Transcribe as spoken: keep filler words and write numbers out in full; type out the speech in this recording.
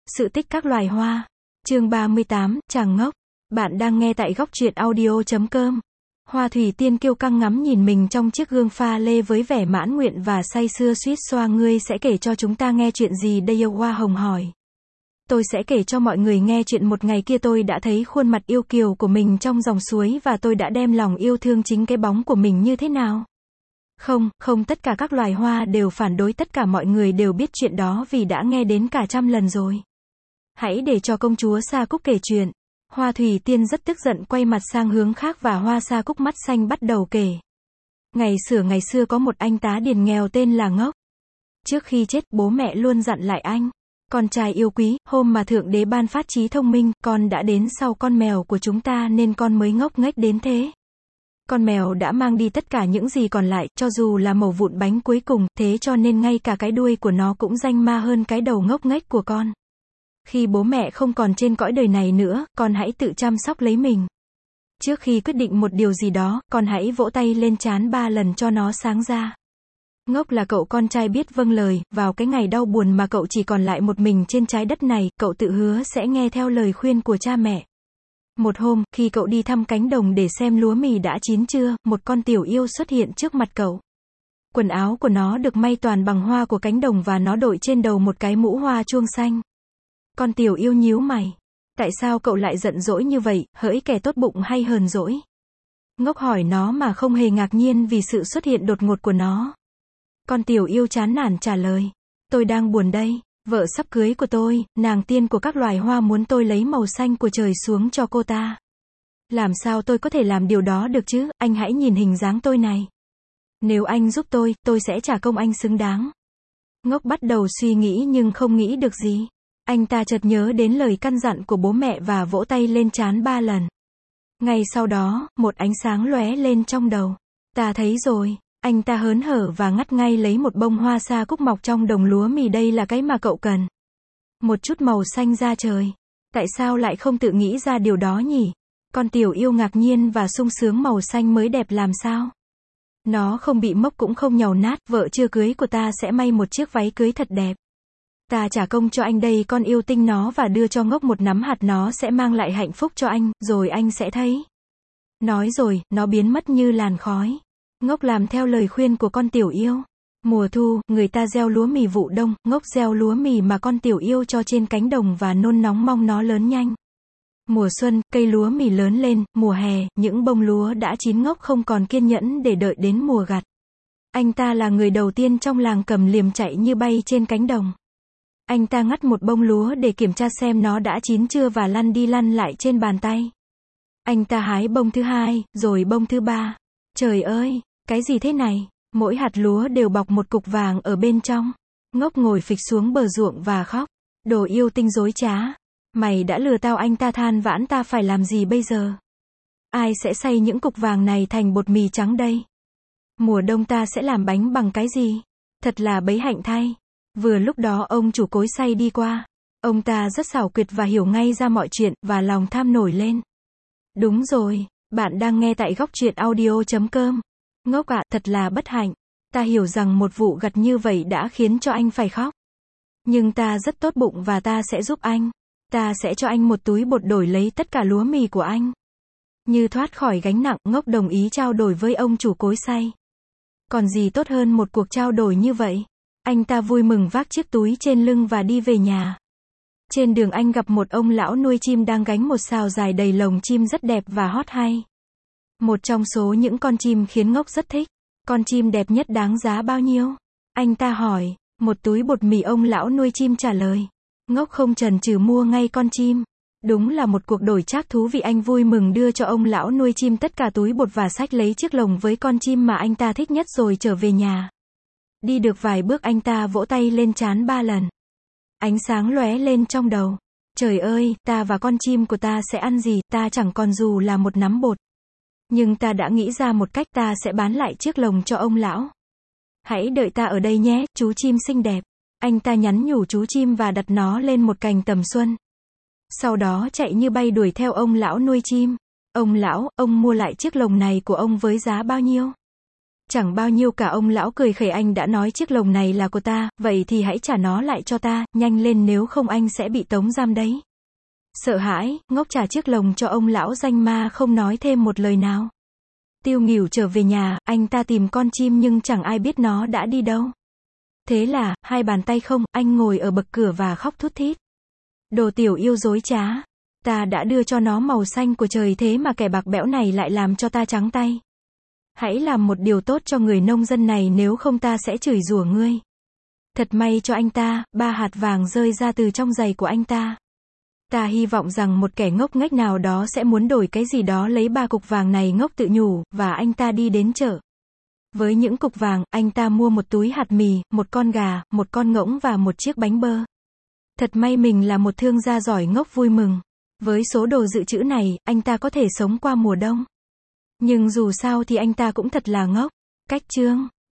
Sự tích các loài hoa. Chương ba mươi tám, chàng ngốc. Bạn đang nghe tại góc truyện audio chấm com. Hoa thủy tiên kiêu căng ngắm nhìn mình trong chiếc gương pha lê với vẻ mãn nguyện và say sưa suýt xoa. Ngươi sẽ kể cho chúng ta nghe chuyện gì đây? Yêu Hoa Hồng hỏi. Tôi sẽ kể cho mọi người nghe chuyện một ngày kia tôi đã thấy khuôn mặt yêu kiều của mình trong dòng suối và tôi đã đem lòng yêu thương chính cái bóng của mình như thế nào. Không, không, tất cả các loài hoa đều phản đối, tất cả mọi người đều biết chuyện đó vì đã nghe đến cả trăm lần rồi. Hãy để cho công chúa Sa Cúc kể chuyện. Hoa thủy tiên rất tức giận quay mặt sang hướng khác và Hoa Sa Cúc mắt xanh bắt đầu kể. Ngày xưa ngày xưa có một anh tá điền nghèo tên là Ngốc. Trước khi chết, bố mẹ luôn dặn lại anh. Con trai yêu quý, hôm mà Thượng Đế ban phát trí thông minh, con đã đến sau con mèo của chúng ta nên con mới ngốc nghếch đến thế. Con mèo đã mang đi tất cả những gì còn lại, cho dù là mẩu vụn bánh cuối cùng, thế cho nên ngay cả cái đuôi của nó cũng danh ma hơn cái đầu ngốc nghếch của con. Khi bố mẹ không còn trên cõi đời này nữa, con hãy tự chăm sóc lấy mình. Trước khi quyết định một điều gì đó, con hãy vỗ tay lên trán ba lần cho nó sáng ra. Ngốc là cậu con trai biết vâng lời. Vào cái ngày đau buồn mà cậu chỉ còn lại một mình trên trái đất này, cậu tự hứa sẽ nghe theo lời khuyên của cha mẹ. Một hôm, khi cậu đi thăm cánh đồng để xem lúa mì đã chín chưa, một con tiểu yêu xuất hiện trước mặt cậu. Quần áo của nó được may toàn bằng hoa của cánh đồng và nó đội trên đầu một cái mũ hoa chuông xanh. Con tiểu yêu nhíu mày. Tại sao cậu lại giận dỗi như vậy, hỡi kẻ tốt bụng hay hờn dỗi? Ngốc hỏi nó mà không hề ngạc nhiên vì sự xuất hiện đột ngột của nó. Con tiểu yêu chán nản trả lời. Tôi đang buồn đây. Vợ sắp cưới của tôi, nàng tiên của các loài hoa muốn tôi lấy màu xanh của trời xuống cho cô ta. Làm sao tôi có thể làm điều đó được chứ? Anh hãy nhìn hình dáng tôi này. Nếu anh giúp tôi, tôi sẽ trả công anh xứng đáng. Ngốc bắt đầu suy nghĩ nhưng không nghĩ được gì. Anh ta chợt nhớ đến lời căn dặn của bố mẹ và vỗ tay lên trán ba lần. Ngay sau đó, một ánh sáng lóe lên trong đầu. Ta thấy rồi. Anh ta hớn hở và ngắt ngay lấy một bông hoa sa cúc mọc trong đồng lúa mì. Đây là cái mà cậu cần. Một chút màu xanh da trời. Tại sao lại không tự nghĩ ra điều đó nhỉ? Con tiểu yêu ngạc nhiên và sung sướng. Màu xanh mới đẹp làm sao? Nó không bị mốc cũng không nhàu nát. Vợ chưa cưới của ta sẽ may một chiếc váy cưới thật đẹp. Ta trả công cho anh đây. Con yêu tinh nó và đưa cho Ngốc một nắm hạt, nó sẽ mang lại hạnh phúc cho anh, rồi anh sẽ thấy. Nói rồi, nó biến mất như làn khói. Ngốc làm theo lời khuyên của con tiểu yêu. Mùa thu, người ta gieo lúa mì vụ đông, Ngốc gieo lúa mì mà con tiểu yêu cho trên cánh đồng và nôn nóng mong nó lớn nhanh. Mùa xuân, cây lúa mì lớn lên. Mùa hè, những bông lúa đã chín. Ngốc không còn kiên nhẫn để đợi đến mùa gặt. Anh ta là người đầu tiên trong làng cầm liềm chạy như bay trên cánh đồng. Anh ta ngắt một bông lúa để kiểm tra xem nó đã chín chưa và lăn đi lăn lại trên bàn tay. Anh ta hái bông thứ hai, rồi bông thứ ba. Trời ơi, cái gì thế này? Mỗi hạt lúa đều bọc một cục vàng ở bên trong. Ngốc ngồi phịch xuống bờ ruộng và khóc. Đồ yêu tinh dối trá. Mày đã lừa tao. Anh ta than vãn. Ta phải làm gì bây giờ? Ai sẽ xay những cục vàng này thành bột mì trắng đây? Mùa đông ta sẽ làm bánh bằng cái gì? Thật là bấy hạnh thay. Vừa lúc đó ông chủ cối xay đi qua. Ông ta rất xảo quyệt và hiểu ngay ra mọi chuyện, và lòng tham nổi lên. Đúng rồi, bạn đang nghe tại góc truyện audio chấm com. Ngốc ạ, thật là bất hạnh. Ta hiểu rằng một vụ gặt như vậy đã khiến cho anh phải khóc. Nhưng ta rất tốt bụng và ta sẽ giúp anh. Ta sẽ cho anh một túi bột đổi lấy tất cả lúa mì của anh. Như thoát khỏi gánh nặng, Ngốc đồng ý trao đổi với ông chủ cối xay. Còn gì tốt hơn một cuộc trao đổi như vậy? Anh ta vui mừng vác chiếc túi trên lưng và đi về nhà. Trên đường anh gặp một ông lão nuôi chim đang gánh một sào dài đầy lồng chim rất đẹp và hót hay. Một trong số những con chim khiến Ngốc rất thích. Con chim đẹp nhất đáng giá bao nhiêu? Anh ta hỏi. Một túi bột mì, ông lão nuôi chim trả lời. Ngốc không chần chừ mua ngay con chim. Đúng là một cuộc đổi trác thú vị. Anh vui mừng đưa cho ông lão nuôi chim tất cả túi bột và xách lấy chiếc lồng với con chim mà anh ta thích nhất rồi trở về nhà. Đi được vài bước anh ta vỗ tay lên trán ba lần. Ánh sáng lóe lên trong đầu. Trời ơi, ta và con chim của ta sẽ ăn gì? Ta chẳng còn dù là một nắm bột. Nhưng ta đã nghĩ ra một cách. Ta sẽ bán lại chiếc lồng cho ông lão. Hãy đợi ta ở đây nhé, chú chim xinh đẹp. Anh ta nhắn nhủ chú chim và đặt nó lên một cành tầm xuân. Sau đó chạy như bay đuổi theo ông lão nuôi chim. Ông lão, ông mua lại chiếc lồng này của ông với giá bao nhiêu? Chẳng bao nhiêu cả, ông lão cười khẩy, anh đã nói chiếc lồng này là của ta, vậy thì hãy trả nó lại cho ta, nhanh lên nếu không anh sẽ bị tống giam đấy. Sợ hãi, Ngốc trả chiếc lồng cho ông lão danh ma không nói thêm một lời nào. Tiêu Nghỉu trở về nhà, anh ta tìm con chim nhưng chẳng ai biết nó đã đi đâu. Thế là, hai bàn tay không, anh ngồi ở bậc cửa và khóc thút thít. Đồ tiểu yêu dối trá. Ta đã đưa cho nó màu xanh của trời thế mà kẻ bạc bẽo này lại làm cho ta trắng tay. Hãy làm một điều tốt cho người nông dân này nếu không ta sẽ chửi rủa ngươi. Thật may cho anh ta, ba hạt vàng rơi ra từ trong giày của anh ta. Ta hy vọng rằng một kẻ ngốc nghếch nào đó sẽ muốn đổi cái gì đó lấy ba cục vàng này, Ngốc tự nhủ, và anh ta đi đến chợ. Với những cục vàng, anh ta mua một túi hạt mì, một con gà, một con ngỗng và một chiếc bánh bơ. Thật may mình là một thương gia giỏi, Ngốc vui mừng. Với số đồ dự trữ này, anh ta có thể sống qua mùa đông. Nhưng dù sao thì anh ta cũng thật là ngốc. Cách chương